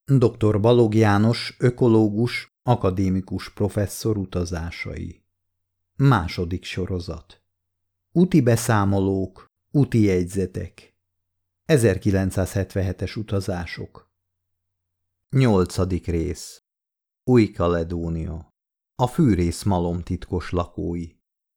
Dr. Balogh János, ökológus, akadémikus professzor utazásai. Második sorozat. Úti beszámolók, úti jegyzetek. 1977-es utazások. 8. rész. Új-Kaledónia. A fűrészmalom titkos lakói.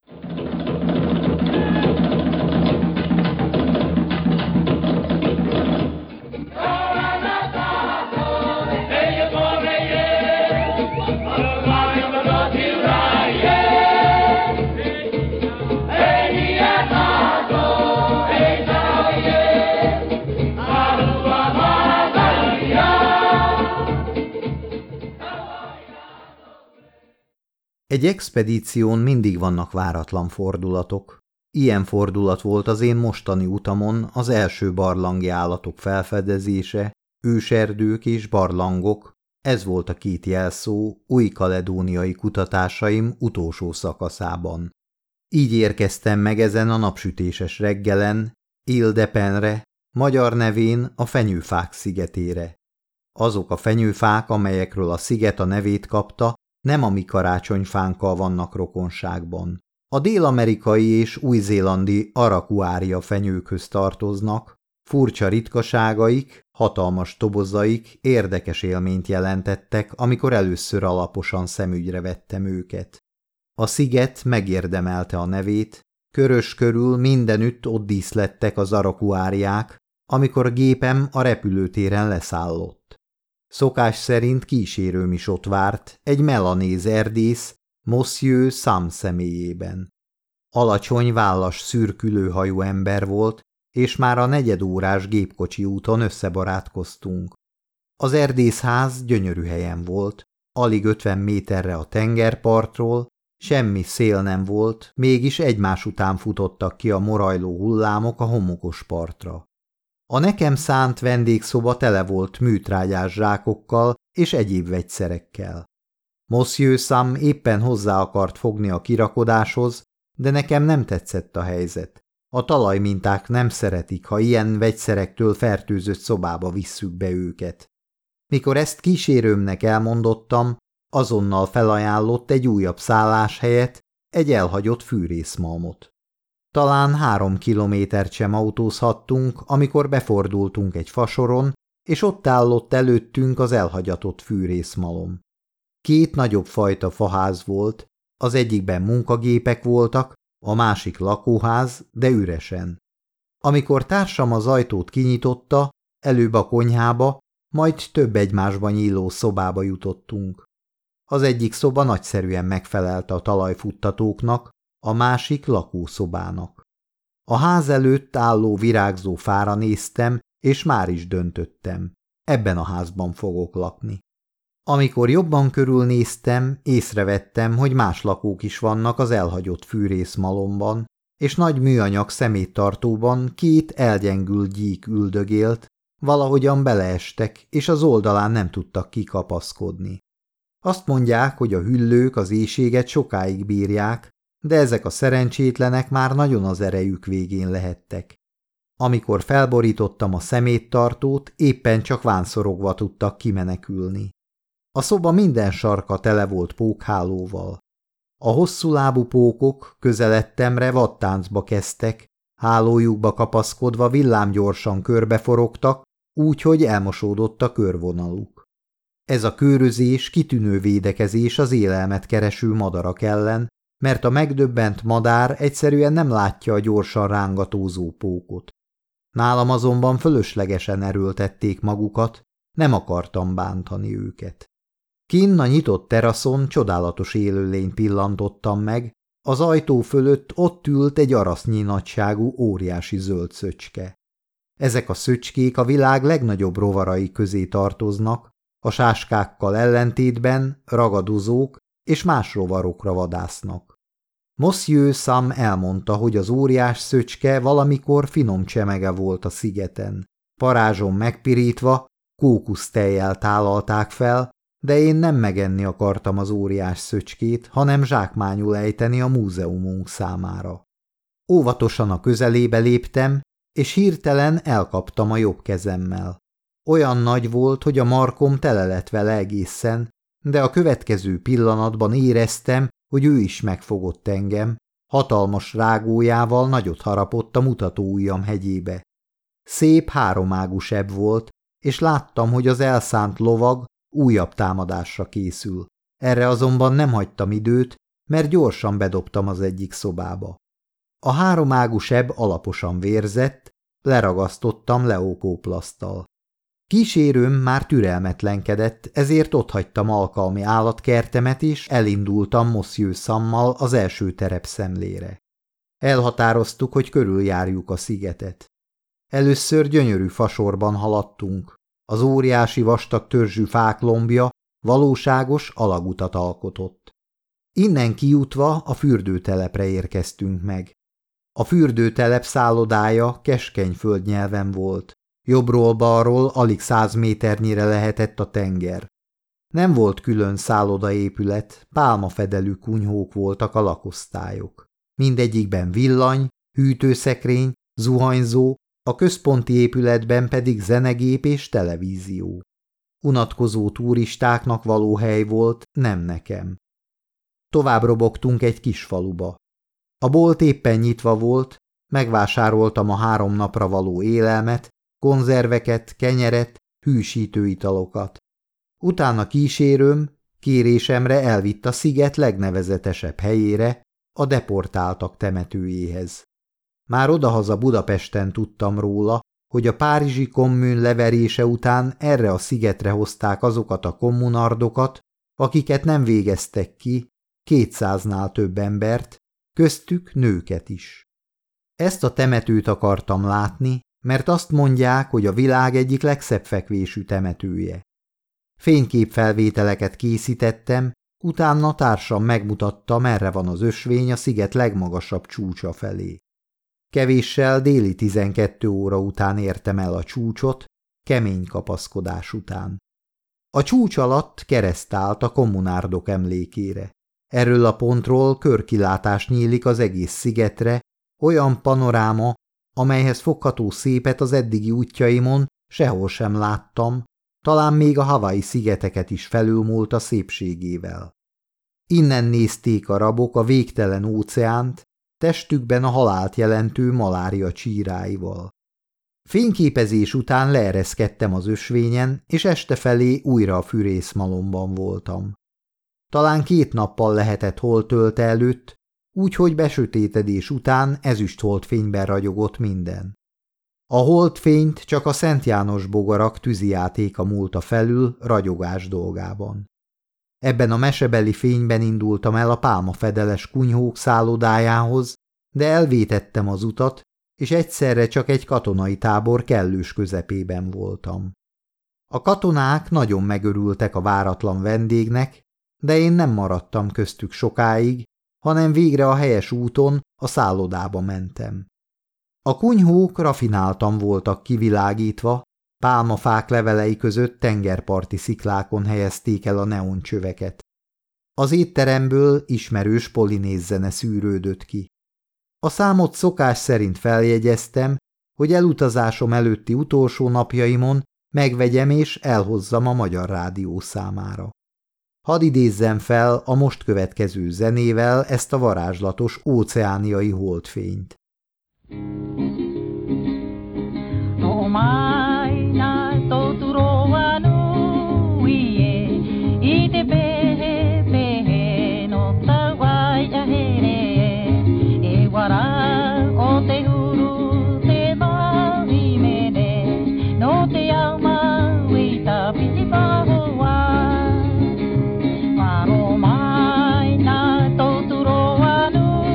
Egy expedíción mindig vannak váratlan fordulatok. Ilyen fordulat volt az én mostani utamon az első barlangi állatok felfedezése, őserdők és barlangok. Ez volt a két jelszó új-kaledóniai kutatásaim utolsó szakaszában. Így érkeztem meg ezen a napsütéses reggelen, Île-de-Penre, magyar nevén a Fenyőfák szigetére. Azok a fenyőfák, amelyekről a sziget a nevét kapta, nem a mi karácsonyfánkkal vannak rokonságban. A dél-amerikai és új-zélandi arakuária fenyőkhöz tartoznak, furcsa ritkaságaik, hatalmas tobozaik érdekes élményt jelentettek, amikor először alaposan szemügyre vettem őket. A sziget megérdemelte a nevét, körös körül mindenütt ott díszlettek az arakuáriák, amikor a gépem a repülőtéren leszállott. Szokás szerint kísérőm is ott várt, egy melanéz erdész, Monsieur Sam személyében. Alacsony, vállas, szürkülő hajú ember volt, és már a negyedórás gépkocsi úton összebarátkoztunk. Az erdészház gyönyörű helyen volt, alig 50 méterre a tengerpartról, semmi szél nem volt, mégis egymás után futottak ki a morajló hullámok a homokos partra. A nekem szánt vendégszoba tele volt műtrágyás zsákokkal és egyéb vegyszerekkel. Monsieur Sam éppen hozzá akart fogni a kirakodáshoz, de nekem nem tetszett a helyzet. A talajminták nem szeretik, ha ilyen vegyszerektől fertőzött szobába visszük be őket. Mikor ezt kísérőmnek elmondottam, azonnal felajánlott egy újabb szálláshelyet, egy elhagyott fűrészmalmot. Talán 3 kilométert sem autózhattunk, amikor befordultunk egy fasoron, és ott állott előttünk az elhagyatott fűrészmalom. 2 nagyobb fajta faház volt, az egyikben munkagépek voltak, a másik lakóház, de üresen. Amikor társam az ajtót kinyitotta, előbb a konyhába, majd több egymásba nyíló szobába jutottunk. Az egyik szoba nagyszerűen megfelelt a talajfuttatóknak, a másik lakószobának. A ház előtt álló virágzó fára néztem, és már is döntöttem. Ebben a házban fogok lakni. Amikor jobban körülnéztem, észrevettem, hogy más lakók is vannak az elhagyott fűrészmalomban, és nagy műanyag szeméttartóban 2 elgyengült gyík üldögélt, valahogyan beleestek, és az oldalán nem tudtak kikapaszkodni. Azt mondják, hogy a hüllők az éhséget sokáig bírják, de ezek a szerencsétlenek már nagyon az erejük végén lehettek. Amikor felborítottam a szeméttartót, éppen csak vánszorogva tudtak kimenekülni. A szoba minden sarka tele volt pókhálóval. A hosszúlábú pókok közeledtemre vadtáncba kezdtek, hálójukba kapaszkodva villámgyorsan körbeforogtak, úgy, hogy elmosódott a körvonaluk. Ez a kőrözés kitűnő védekezés az élelmet kereső madarak ellen, mert a megdöbbent madár egyszerűen nem látja a gyorsan rángatózó pókot. Nálam azonban fölöslegesen erőltették magukat, nem akartam bántani őket. Kinn a nyitott teraszon csodálatos élőlényt pillantottam meg, az ajtó fölött ott ült egy arasznyi nagyságú óriási zöld szöcske. Ezek a szöcskék a világ legnagyobb rovarai közé tartoznak, a sáskákkal ellentétben ragadozók és más rovarokra vadásznak. Monsieur Sam elmondta, hogy az óriás szöcske valamikor finom csemege volt a szigeten. Parázson megpirítva, kókusztejjel tálalták fel, de én nem megenni akartam az óriás szöcskét, hanem zsákmányul ejteni a múzeumunk számára. Óvatosan a közelébe léptem, és hirtelen elkaptam a jobb kezemmel. Olyan nagy volt, hogy a markom tele lett vele egészen, de a következő pillanatban éreztem, hogy ő is megfogott engem, hatalmas rágójával nagyot harapott a mutatóujjam hegyébe. Szép háromágú seb volt, és láttam, hogy az elszánt lovag újabb támadásra készül. Erre azonban nem hagytam időt, mert gyorsan bedobtam az egyik szobába. A háromágú seb alaposan vérzett, leragasztottam leokóplaszttal. Kísérőm már türelmetlenkedett, ezért otthagytam alkalmi állatkertemet, és elindultam Monsieur Sammal az első terepszemlére. Elhatároztuk, hogy körüljárjuk a szigetet. Először gyönyörű fasorban haladtunk. Az óriási vastag törzsű fák lombja valóságos alagutat alkotott. Innen kijutva a fürdőtelepre érkeztünk meg. A fürdőtelep szállodája keskeny földnyelven volt. Jobbról-balról alig 100 méternyire lehetett a tenger. Nem volt külön szállodaépület, pálmafedelű kunyhók voltak a lakosztályok. Mindegyikben villany, hűtőszekrény, zuhanyzó, a központi épületben pedig zenegép és televízió. Unatkozó turistáknak való hely volt, nem nekem. Tovább robogtunk egy kis faluba. A bolt éppen nyitva volt, megvásároltam a 3 napra való élelmet, konzerveket, kenyeret, hűsítő italokat. Utána kísérőm kérésemre elvitt a sziget legnevezetesebb helyére, a deportáltak temetőjéhez. Már odahaza Budapesten tudtam róla, hogy a párizsi kommun leverése után erre a szigetre hozták azokat a kommunardokat, akiket nem végeztek ki, 200-nál több embert, köztük nőket is. Ezt a temetőt akartam látni, mert azt mondják, hogy a világ egyik legszebb fekvésű temetője. Fényképfelvételeket készítettem, utána társam megmutatta, merre van az ösvény a sziget legmagasabb csúcsa felé. Kevéssel déli 12 óra után értem el a csúcsot, kemény kapaszkodás után. A csúcs alatt kereszt állt a kommunárdok emlékére. Erről a pontról körkilátás nyílik az egész szigetre, olyan panoráma, amelyhez fogható szépet az eddigi útjaimon sehol sem láttam, talán még a Hawaii szigeteket is felülmúlt a szépségével. Innen nézték a rabok a végtelen óceánt, testükben a halált jelentő malária csíráival. Fényképezés után leereszkedtem az ösvényen, és este felé újra a fűrészmalomban voltam. Talán 2 nappal lehetett holtölte előtt, úgyhogy besötétedés után ezüstholdfényben ragyogott minden. A holdfényt csak a Szent János bogarak tűzijátéka múlta felül ragyogás dolgában. Ebben a mesebeli fényben indultam el a pálmafedeles kunyhók szállodájához, de elvétettem az utat, és egyszerre csak egy katonai tábor kellős közepében voltam. A katonák nagyon megörültek a váratlan vendégnek, de én nem maradtam köztük sokáig, hanem végre a helyes úton a szállodába mentem. A kunyhók rafináltan voltak kivilágítva, pálmafák levelei között tengerparti sziklákon helyezték el a neoncsöveket. Az étteremből ismerős polinéz zene szűrődött ki. A számot szokás szerint feljegyeztem, hogy elutazásom előtti utolsó napjaimon megvegyem és elhozzam a Magyar Rádió számára. Hadd idézzem fel a most következő zenével ezt a varázslatos óceániai holdfényt.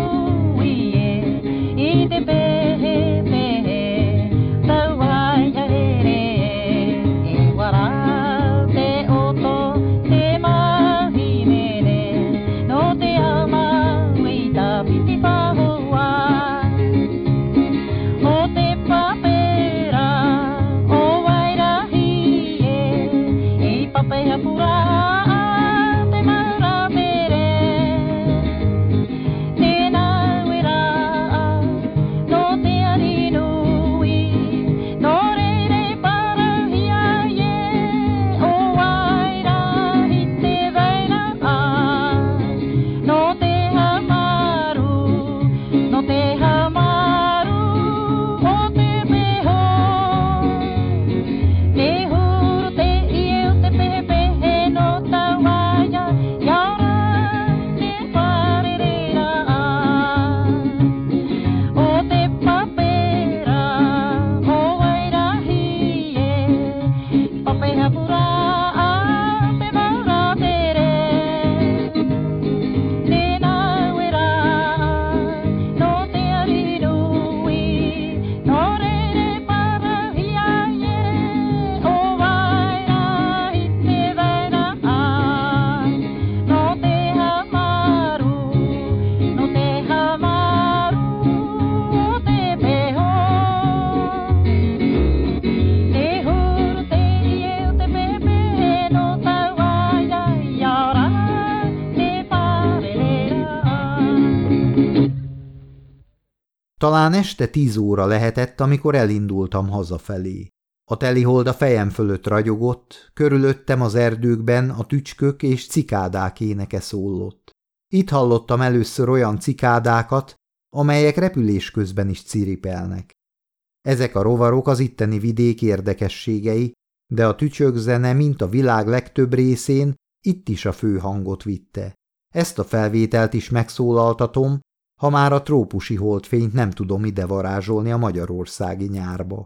Bye. Talán este 10 óra lehetett, amikor elindultam hazafelé. A telihold a fejem fölött ragyogott, körülöttem az erdőkben a tücskök és cikádák éneke szólott. Itt hallottam először olyan cikádákat, amelyek repülés közben is ciripelnek. Ezek a rovarok az itteni vidék érdekességei, de a tücsökzene, mint a világ legtöbb részén, itt is a fő hangot vitte. Ezt a felvételt is megszólaltatom, ha már a trópusi holdfényt nem tudom ide varázsolni a magyarországi nyárba.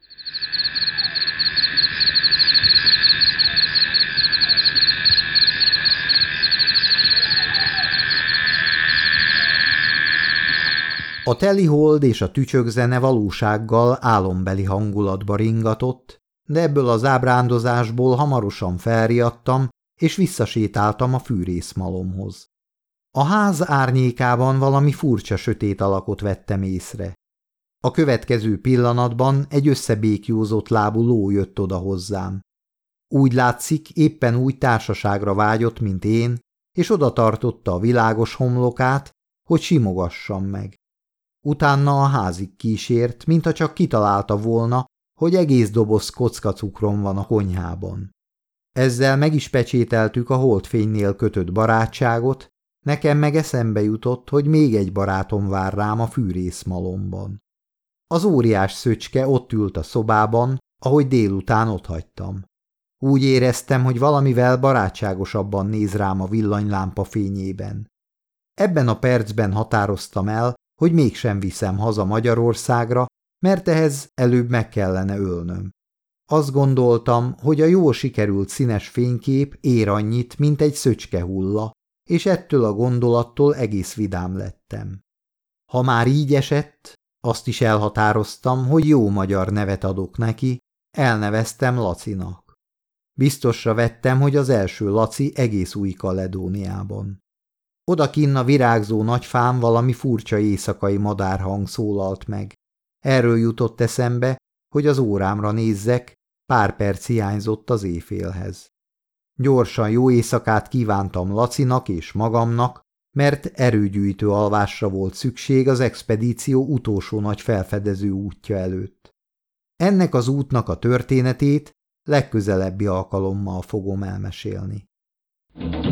A telihold és a tücsökzene valósággal álombeli hangulatba ringatott, de ebből az ábrándozásból hamarosan felriadtam, és visszasétáltam a fűrészmalomhoz. A ház árnyékában valami furcsa sötét alakot vettem észre. A következő pillanatban egy összebékjózott lábú ló jött oda hozzám. Úgy látszik, éppen úgy társaságra vágyott, mint én, és oda tartotta a világos homlokát, hogy simogassam meg. Utána a házig kísért, mintha csak kitalálta volna, hogy egész doboz kockacukrom van a konyhában. Ezzel meg is pecsételtük a holdfénynél kötött barátságot, nekem meg eszembe jutott, hogy még egy barátom vár rám a fűrészmalomban. Az óriás szöcske ott ült a szobában, ahogy délután otthagytam. Úgy éreztem, hogy valamivel barátságosabban néz rám a villanylámpa fényében. Ebben a percben határoztam el, hogy mégsem viszem haza Magyarországra, mert ehhez előbb meg kellene ölnöm. Azt gondoltam, hogy a jól sikerült színes fénykép ér annyit, mint egy szöcskehulla, és ettől a gondolattól egész vidám lettem. Ha már így esett, azt is elhatároztam, hogy jó magyar nevet adok neki, elneveztem Lacinak. Biztosra vettem, hogy az első Laci egész Új-Kaledóniában. Odakinn a virágzó nagyfán valami furcsa éjszakai madárhang szólalt meg. Erről jutott eszembe, hogy az órámra nézzek, pár perc hiányzott az éjfélhez. Gyorsan jó éjszakát kívántam Lacinak és magamnak, mert erőgyűjtő alvásra volt szükség az expedíció utolsó nagy felfedező útja előtt. Ennek az útnak a történetét legközelebbi alkalommal fogom elmesélni.